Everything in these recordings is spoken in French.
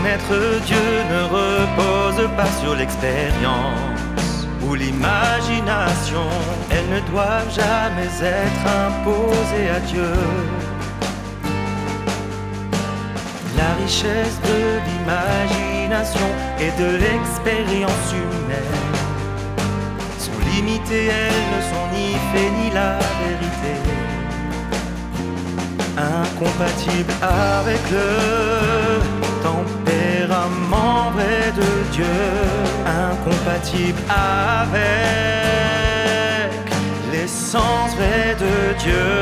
Connaître Dieu ne repose pas sur l'expérience ou l'imagination. Elles ne doivent jamais être imposées à Dieu. La richesse de l'imagination et de l'expérience humaine sont limitées, elles ne sont ni fait ni la vérité. Incompatibles avec le tempérament vrai de Dieu, incompatibles avec l'essence vraie de Dieu.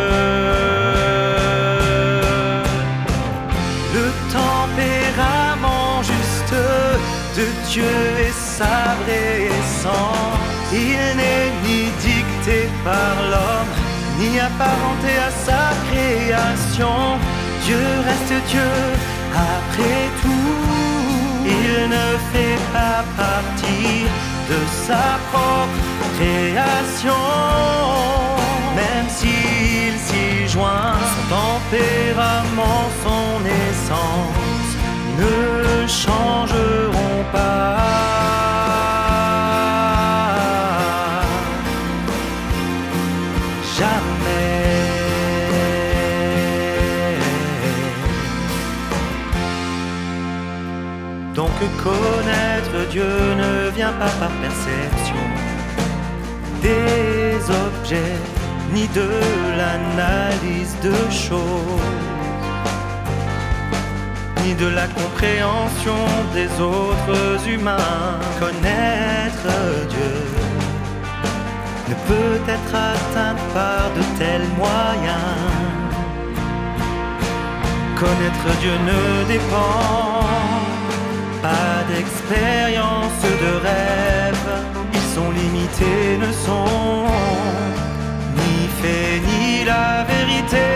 Le tempérament juste de Dieu est sa vraie essence. Il n'est ni dicté par l'homme, ni apparenté à sa création. Dieu reste Dieu après tout. Il ne fait pas partie de sa propre création. Même s'il s'y joint, son tempérament, son essence ne changeront pas. Jamais. Donc connaître Dieu ne vient pas par perception des objets, ni de l'analyse de choses, ni de la compréhension des autres humains. Connaître Dieu ne peut être atteint par de tels moyens. Connaître Dieu ne dépend pas d'expérience, de rêve. Ils sont limités, ne sont ni faits ni la vérité.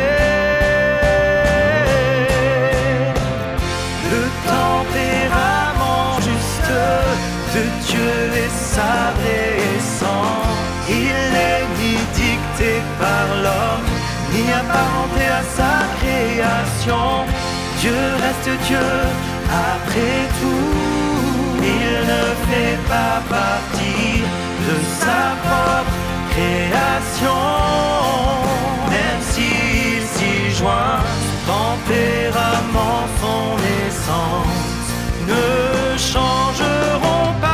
Le tempérament juste de Dieu est sa vraie essence. Il n'est ni dicté par l'homme, ni apparenté à sa création. Dieu reste Dieu après tout. Il ne fait pas partie de sa propre création. Même s'il s'y joint, son tempérament, son essence ne changeront pas.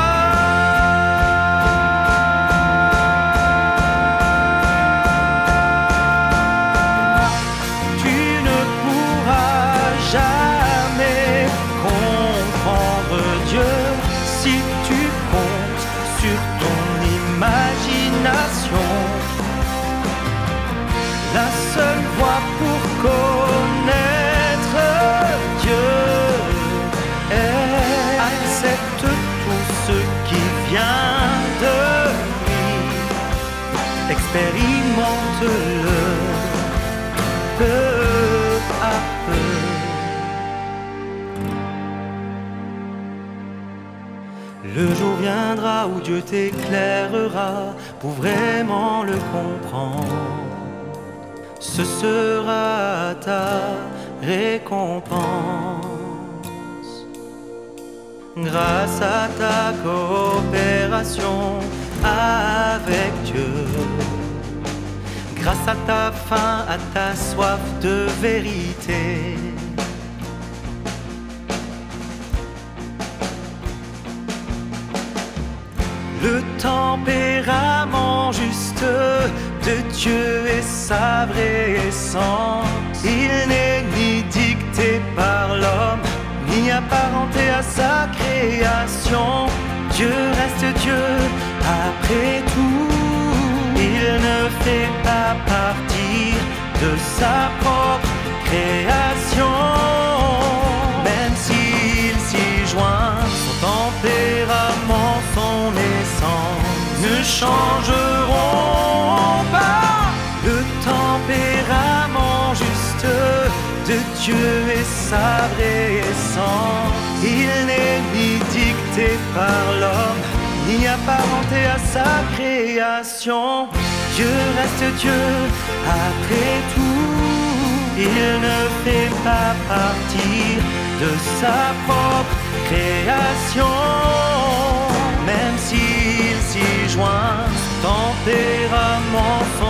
La seule voie pour connaître Dieu est accepte tout ce qui vient de lui, expérimente-le peu à peu. Le jour viendra où Dieu t'éclairera pour vraiment le comprendre. Ce sera ta récompense. Grâce à ta coopération avec Dieu, grâce à ta faim, à ta soif de vérité. Le tempérament juste de Dieu est sa vraie essence. Il n'est ni dicté par l'homme, ni apparenté à sa création. Dieu reste Dieu après tout. Il ne fait pas partie de sa propre création. Même s'il s'y joint, son tempérament, son essence ne changeront pas. Le tempérament juste de Dieu est sa vraie essence. Il n'est ni dicté par l'homme, ni apparenté à sa création. Dieu reste Dieu après tout. Il ne fait pas partie de sa propre création, même s'il s'y joint, son tempérament, son